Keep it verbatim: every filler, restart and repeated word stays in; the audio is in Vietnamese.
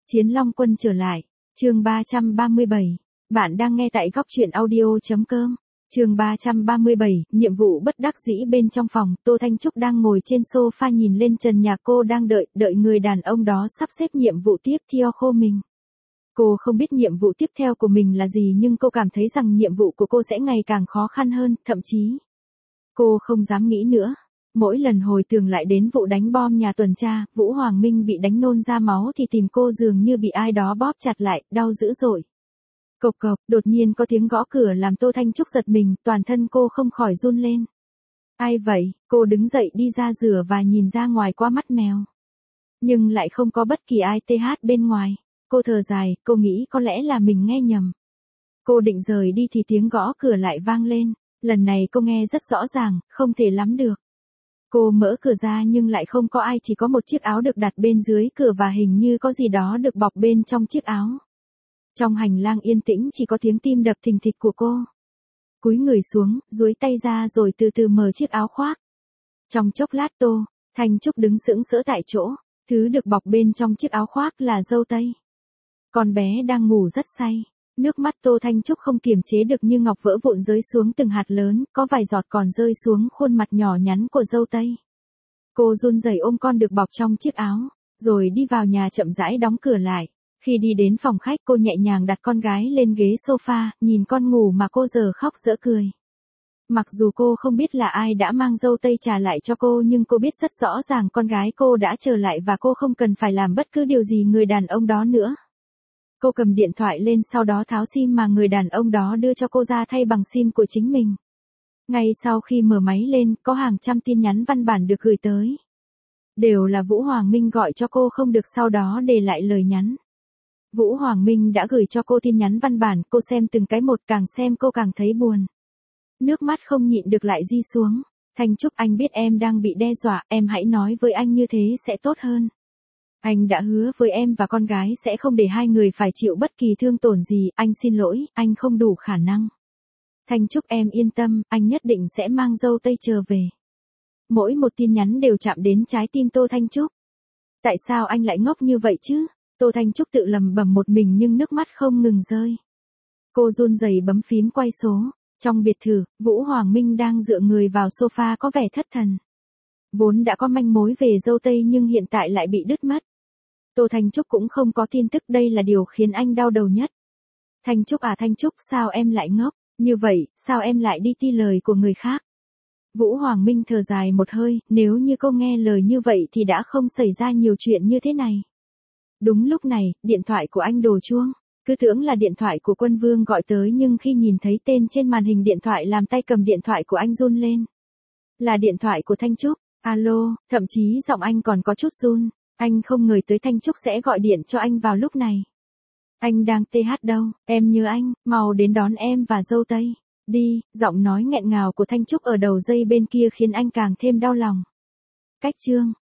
Chiến Long Quân trở lại. Chương ba trăm ba mươi bảy. Bạn đang nghe tại góc truyện audio chấm com. Chương ba trăm ba mươi bảy, nhiệm vụ bất đắc dĩ bên trong phòng, Tô Thanh Trúc đang ngồi trên sofa nhìn lên trần nhà, cô đang đợi, đợi người đàn ông đó sắp xếp nhiệm vụ tiếp theo khô mình. Cô không biết nhiệm vụ tiếp theo của mình là gì, nhưng cô cảm thấy rằng nhiệm vụ của cô sẽ ngày càng khó khăn hơn, thậm chí cô không dám nghĩ nữa. Mỗi lần hồi tưởng lại đến vụ đánh bom nhà tuần tra, Vũ Hoàng Minh bị đánh nôn ra máu thì tìm cô dường như bị ai đó bóp chặt lại, đau dữ dội. Cộc cộc, đột nhiên có tiếng gõ cửa làm Tô Thanh Trúc giật mình, toàn thân cô không khỏi run lên. Ai vậy? Cô đứng dậy đi ra rửa và nhìn ra ngoài qua mắt mèo. Nhưng lại không có bất kỳ ai th bên ngoài. Cô thở dài, cô nghĩ có lẽ là mình nghe nhầm. Cô định rời đi thì tiếng gõ cửa lại vang lên. Lần này cô nghe rất rõ ràng, không thể lắm được. Cô mở cửa ra nhưng lại không có ai, chỉ có một chiếc áo được đặt bên dưới cửa và hình như có gì đó được bọc bên trong chiếc áo. Trong hành lang yên tĩnh chỉ có tiếng tim đập thình thịch của cô. Cúi người xuống, duỗi tay ra rồi từ từ mở chiếc áo khoác. Trong chốc lát Tô Thanh Trúc đứng sững sỡ tại chỗ, thứ được bọc bên trong chiếc áo khoác là dâu tây. Con bé đang ngủ rất say, nước mắt Tô Thanh Trúc không kiềm chế được như ngọc vỡ vụn rơi xuống từng hạt lớn, có vài giọt còn rơi xuống khuôn mặt nhỏ nhắn của dâu tây. Cô run rẩy ôm con được bọc trong chiếc áo, rồi đi vào nhà chậm rãi đóng cửa lại. Khi đi đến phòng khách cô nhẹ nhàng đặt con gái lên ghế sofa, nhìn con ngủ mà cô giờ khóc giỡn cười. Mặc dù cô không biết là ai đã mang dâu tây trả lại cho cô, nhưng cô biết rất rõ ràng con gái cô đã trở lại và cô không cần phải làm bất cứ điều gì người đàn ông đó nữa. Cô cầm điện thoại lên, sau đó tháo sim mà người đàn ông đó đưa cho cô ra thay bằng sim của chính mình. Ngay sau khi mở máy lên, có hàng trăm tin nhắn văn bản được gửi tới. Đều là Vũ Hoàng Minh gọi cho cô không được, sau đó để lại lời nhắn. Vũ Hoàng Minh đã gửi cho cô tin nhắn văn bản, cô xem từng cái một, càng xem cô càng thấy buồn. Nước mắt không nhịn được lại di xuống. Thanh Trúc, anh biết em đang bị đe dọa, em hãy nói với anh như thế sẽ tốt hơn. Anh đã hứa với em và con gái sẽ không để hai người phải chịu bất kỳ thương tổn gì, anh xin lỗi, anh không đủ khả năng. Thanh Trúc, em yên tâm, anh nhất định sẽ mang dâu tây trở về. Mỗi một tin nhắn đều chạm đến trái tim Tô Thanh Trúc. Tại sao anh lại ngốc như vậy chứ? Tô Thanh Trúc tự lầm bầm một mình nhưng nước mắt không ngừng rơi. Cô run rẩy bấm phím quay số. Trong biệt thự, Vũ Hoàng Minh đang dựa người vào sofa có vẻ thất thần. Vốn đã có manh mối về dâu tây nhưng hiện tại lại bị đứt mất. Tô Thanh Trúc cũng không có tin tức, đây là điều khiến anh đau đầu nhất. Thanh Trúc à Thanh Trúc, sao em lại ngốc như vậy, sao em lại đi ti lời của người khác? Vũ Hoàng Minh thở dài một hơi, nếu như cô nghe lời như vậy thì đã không xảy ra nhiều chuyện như thế này. Đúng lúc này, điện thoại của anh đổ chuông. Cứ tưởng là điện thoại của Quân Vương gọi tới nhưng khi nhìn thấy tên trên màn hình điện thoại làm tay cầm điện thoại của anh run lên. Là điện thoại của Thanh Trúc. Alo, thậm chí giọng anh còn có chút run. Anh không ngờ tới Thanh Trúc sẽ gọi điện cho anh vào lúc này. Anh đang th đâu, em nhớ anh, mau đến đón em và dâu tây. Đi, giọng nói nghẹn ngào của Thanh Trúc ở đầu dây bên kia khiến anh càng thêm đau lòng. Cách chương.